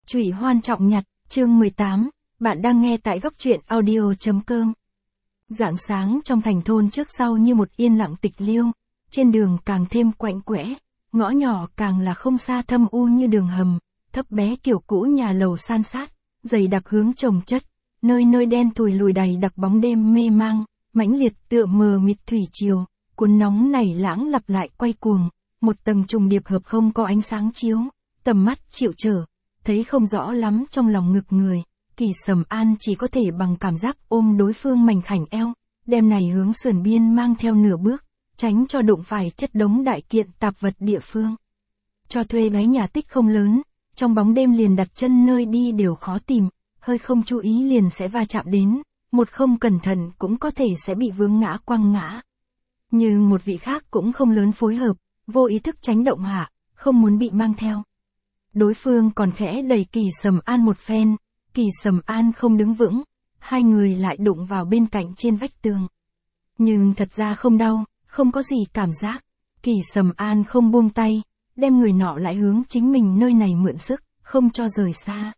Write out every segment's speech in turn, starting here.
Trụy Hoan Trọng Nhặt, chương 18, bạn đang nghe tại góc truyện audio.com. Rạng sáng trong thành thôn trước sau như một yên lặng tịch liêu, trên đường càng thêm quạnh quẽ, ngõ nhỏ càng là không xa thâm u như đường hầm, thấp bé kiểu cũ nhà lầu san sát, dày đặc hướng chồng chất, nơi nơi đen thùi lùi đầy đặc bóng đêm mê mang, mãnh liệt tựa mờ mịt thủy triều, cuốn nóng nảy lãng lặp lại quay cuồng, một tầng trùng điệp hợp không có ánh sáng chiếu, tầm mắt chịu trở, thấy không rõ lắm trong lòng ngực người. Kỳ Sầm An chỉ có thể bằng cảm giác ôm đối phương mảnh khảnh eo, đem này hướng sườn biên mang theo nửa bước, tránh cho đụng phải chất đống đại kiện tạp vật địa phương. Cho thuê gái nhà tích không lớn, trong bóng đêm liền đặt chân nơi đi đều khó tìm, hơi không chú ý liền sẽ va chạm đến, một không cẩn thận cũng có thể sẽ bị vướng ngã quăng ngã. Nhưng một vị khác cũng không lớn phối hợp, vô ý thức tránh động hạ, không muốn bị mang theo. Đối phương còn khẽ đẩy Kỳ Sầm An một phen, Kỳ Sầm An không đứng vững, hai người lại đụng vào bên cạnh trên vách tường. Nhưng thật ra không đau, không có gì cảm giác, Kỳ Sầm An không buông tay, đem người nọ lại hướng chính mình nơi này mượn sức, không cho rời xa.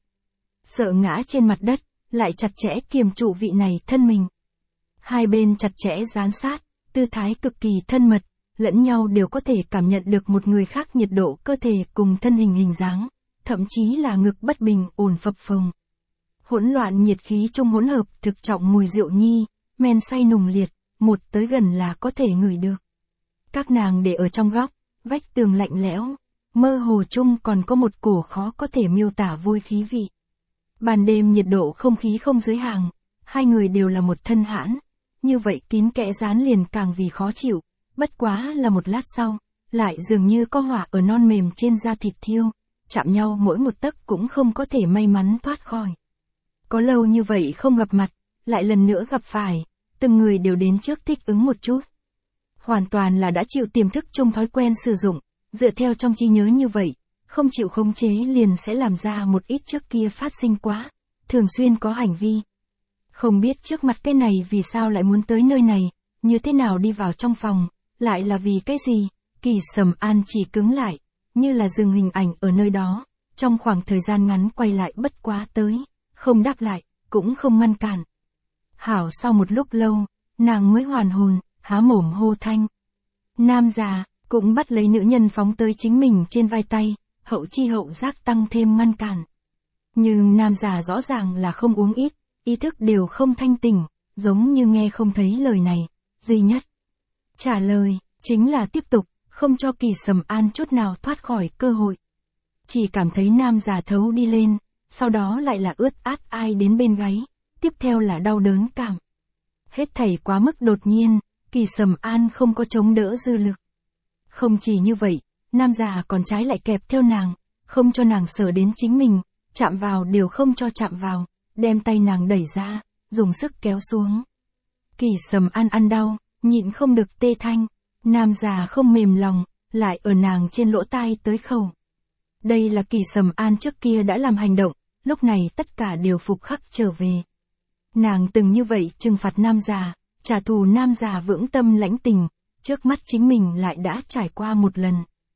Sợ ngã trên mặt đất, lại chặt chẽ kiềm trụ vị này thân mình. Hai bên chặt chẽ dán sát, tư thái cực kỳ thân mật, lẫn nhau đều có thể cảm nhận được một người khác nhiệt độ cơ thể cùng thân hình hình dáng, thậm chí là ngực bất bình ổn phập phồng. Hỗn loạn nhiệt khí chung hỗn hợp thực trọng mùi rượu nhi, men say nùng liệt, một tới gần là có thể ngửi được. Các nàng để ở trong góc, vách tường lạnh lẽo, mơ hồ chung còn có một cổ khó có thể miêu tả vôi khí vị. Ban đêm nhiệt độ không khí không giới hàng, hai người đều là một thân hãn, như vậy kín kẽ dán liền càng vì khó chịu, bất quá là một lát sau, lại dường như có hỏa ở non mềm trên da thịt thiêu, chạm nhau mỗi một tấc cũng không có thể may mắn thoát khỏi. Có lâu như vậy không gặp mặt, lại lần nữa gặp phải, từng người đều đến trước thích ứng một chút. Hoàn toàn là đã chịu tiềm thức chung thói quen sử dụng, dựa theo trong trí nhớ như vậy, không chịu khống chế liền sẽ làm ra một ít trước kia phát sinh quá, thường xuyên có hành vi. Không biết trước mặt cái này vì sao lại muốn tới nơi này, như thế nào đi vào trong phòng, lại là vì cái gì, Kỳ Sầm An chỉ cứng lại, như là dừng hình ảnh ở nơi đó, trong khoảng thời gian ngắn quay lại bất quá tới, không đáp lại, cũng không ngăn cản. Hảo sau một lúc lâu, nàng mới hoàn hồn, há mồm hô thanh. Nam già, cũng bắt lấy nữ nhân phóng tới chính mình trên vai tay, hậu chi hậu giác tăng thêm ngăn cản. Nhưng nam già rõ ràng là không uống ít, ý thức đều không thanh tỉnh, giống như nghe không thấy lời này, duy nhất trả lời, chính là tiếp tục, không cho Kỳ Sầm An chút nào thoát khỏi cơ hội. Chỉ cảm thấy nam già thấu đi lên, sau đó lại là ướt át ai đến bên gáy, tiếp theo là đau đớn cảm. Hết thảy quá mức đột nhiên, Kỳ Sầm An không có chống đỡ dư lực. Không chỉ như vậy, nam già còn trái lại kẹp theo nàng, không cho nàng sờ đến chính mình, chạm vào đều không cho chạm vào, đem tay nàng đẩy ra, dùng sức kéo xuống. Kỳ Sầm An ăn đau, nhịn không được tê thanh, nam già không mềm lòng, lại ở nàng trên lỗ tai tới khẩu. Đây là Kỳ Sầm An trước kia đã làm hành động, lúc này tất cả đều phục khắc trở về. Nàng từng như vậy trừng phạt nam già, trả thù nam già vững tâm lãnh tình, trước mắt chính mình lại đã trải qua một lần.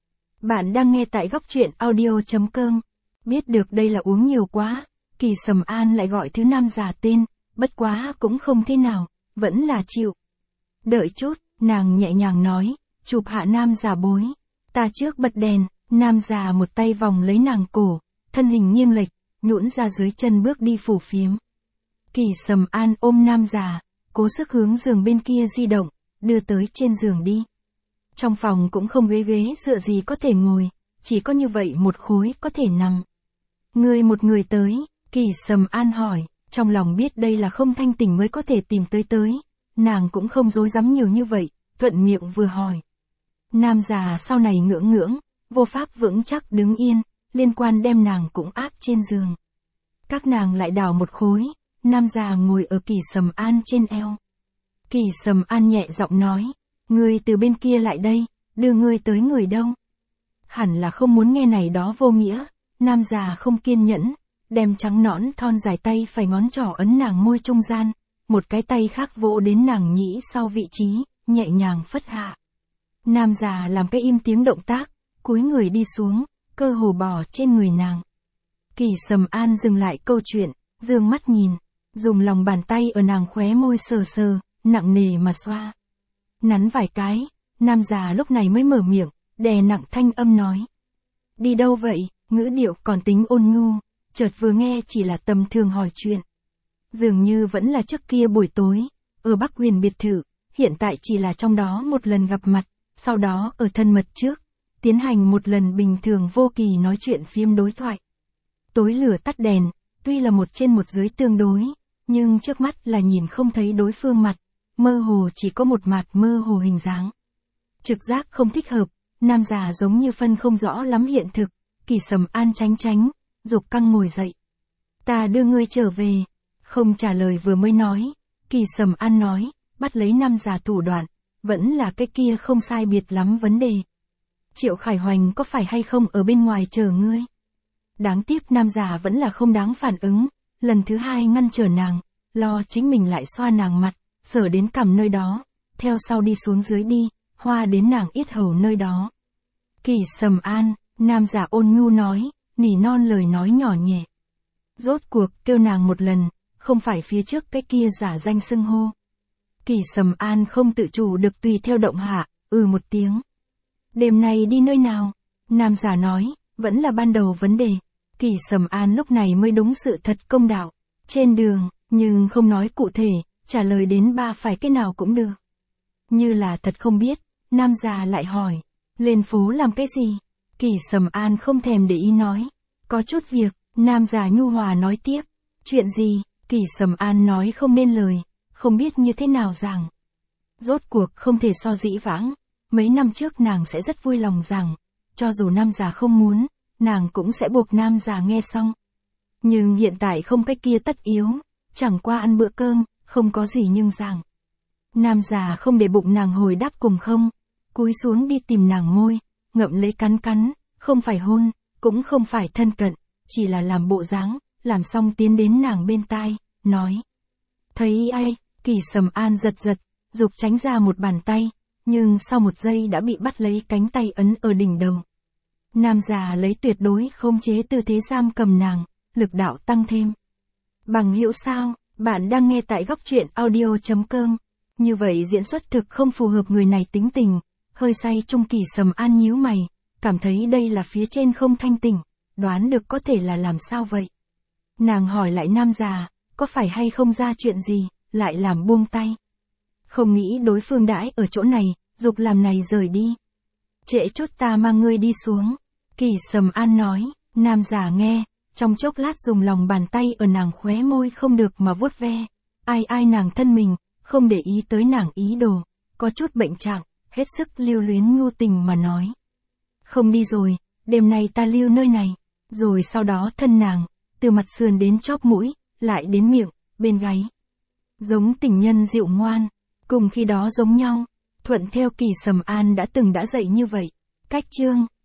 Bạn đang nghe tại góc truyện audio.com. Biết được đây là uống nhiều quá, Kỳ Sầm An lại gọi thứ nam già tên, bất quá cũng không thế nào, vẫn là chịu. Đợi chút, nàng nhẹ nhàng nói, chụp hạ nam già bối. Ta trước bật đèn, nam già một tay vòng lấy nàng cổ, thân hình nghiêng lệch, nhũn ra dưới chân bước đi phủ phiếm. Kỳ Sầm An ôm nam già, cố sức hướng giường bên kia di động, đưa tới trên giường đi. Trong phòng cũng không ghế dựa gì có thể ngồi, chỉ có như vậy một khối có thể nằm. Người một người tới, Kỳ Sầm An hỏi, trong lòng biết đây là không thanh tỉnh mới có thể tìm tới, nàng cũng không dối dám nhiều như vậy, thuận miệng vừa hỏi. Nam già sau này ngưỡng, vô pháp vững chắc đứng yên, liên quan đem nàng cũng áp trên giường. Các nàng lại đào một khối, nam già ngồi ở Kỳ Sầm An trên eo. Kỳ Sầm An nhẹ giọng nói, ngươi từ bên kia lại đây, đưa ngươi tới người đâu. Hẳn là không muốn nghe này đó vô nghĩa, nam già không kiên nhẫn, đem trắng nõn thon dài tay phải ngón trỏ ấn nàng môi trung gian, một cái tay khác vỗ đến nàng nhĩ sau vị trí, nhẹ nhàng phất hạ. Nam già làm cái im tiếng động tác, cúi người đi xuống, cơ hồ bò trên người nàng. Kỳ Sầm An dừng lại câu chuyện, dương mắt nhìn, dùng lòng bàn tay ở nàng khóe môi sờ sờ, nặng nề mà xoa. Nắn vài cái, nam già lúc này mới mở miệng, đè nặng thanh âm nói. Đi đâu vậy, ngữ điệu còn tính ôn nhu, chợt vừa nghe chỉ là tầm thường hỏi chuyện. Dường như vẫn là trước kia buổi tối, ở Bắc Huyền biệt thự, hiện tại chỉ là trong đó một lần gặp mặt, sau đó ở thân mật trước, tiến hành một lần bình thường vô kỳ nói chuyện phiếm đối thoại. Tối lửa tắt đèn, tuy là một trên một dưới tương đối, nhưng trước mắt là nhìn không thấy đối phương mặt, mơ hồ chỉ có một mặt mơ hồ hình dáng. Trực giác không thích hợp, nam già giống như phân không rõ lắm hiện thực, Kỳ Sầm An tránh, dục căng ngồi dậy. Ta đưa ngươi trở về, không trả lời vừa mới nói, Kỳ Sầm An nói, bắt lấy nam già thủ đoạn, vẫn là cái kia không sai biệt lắm vấn đề. Triệu Khải Hoành có phải hay không ở bên ngoài chờ ngươi? Đáng tiếc nam già vẫn là không đáng phản ứng, lần thứ hai ngăn trở nàng, lo chính mình lại xoa nàng mặt, sờ đến cằm nơi đó, theo sau đi xuống dưới đi, hoa đến nàng yết hầu nơi đó. Kỳ Sầm An, nam già ôn nhu nói, nỉ non lời nói nhỏ nhẹ. Rốt cuộc kêu nàng một lần, không phải phía trước cái kia giả danh xưng hô. Kỳ Sầm An không tự chủ được tùy theo động hạ, một tiếng. Đêm nay đi nơi nào? Nam già nói, vẫn là ban đầu vấn đề. Kỳ Sầm An lúc này mới đúng sự thật công đạo. Trên đường, nhưng không nói cụ thể, trả lời đến ba phải cái nào cũng được. Như là thật không biết, nam già lại hỏi, lên phố làm cái gì? Kỳ Sầm An không thèm để ý nói, có chút việc, nam già nhu hòa nói tiếp, chuyện gì? Kỳ Sầm An nói không nên lời, không biết như thế nào rằng. Rốt cuộc không thể so dĩ vãng, mấy năm trước nàng sẽ rất vui lòng rằng, cho dù nam già không muốn, nàng cũng sẽ buộc nam già nghe xong. Nhưng hiện tại không cái kia tất yếu, chẳng qua ăn bữa cơm, không có gì nhưng rằng. Nam già không để bụng nàng hồi đáp cùng không, cúi xuống đi tìm nàng môi, ngậm lấy cắn, không phải hôn, cũng không phải thân cận, chỉ là làm bộ dáng, làm xong tiến đến nàng bên tai, nói. Thấy ai, Kỳ Sầm An giật, dục tránh ra một bàn tay, nhưng sau một giây đã bị bắt lấy cánh tay ấn ở đỉnh đầu. Nam già lấy tuyệt đối không chế tư thế giam cầm nàng, lực đạo tăng thêm. Bằng hữu sao, bạn đang nghe tại góc truyện audio.com. Như vậy diễn xuất thực không phù hợp người này tính tình, hơi say trung Kỳ Sầm An nhíu mày, cảm thấy đây là phía trên không thanh tỉnh, đoán được có thể là làm sao vậy. Nàng hỏi lại nam già, có phải hay không ra chuyện gì, lại làm buông tay. Không nghĩ đối phương đãi ở chỗ này, dục làm này rời đi. Trễ chút ta mang ngươi đi xuống. Kỳ Sầm An nói, nam già nghe, trong chốc lát dùng lòng bàn tay ở nàng khóe môi không được mà vuốt ve. Ai nàng thân mình, không để ý tới nàng ý đồ, có chút bệnh trạng, hết sức lưu luyến nhu tình mà nói. Không đi rồi, đêm nay ta lưu nơi này, rồi sau đó thân nàng, từ mặt sườn đến chóp mũi, lại đến miệng, bên gáy. Giống tình nhân dịu ngoan, cùng khi đó giống nhau, thuận theo Kỳ Sầm An đã dậy như vậy. Cách chương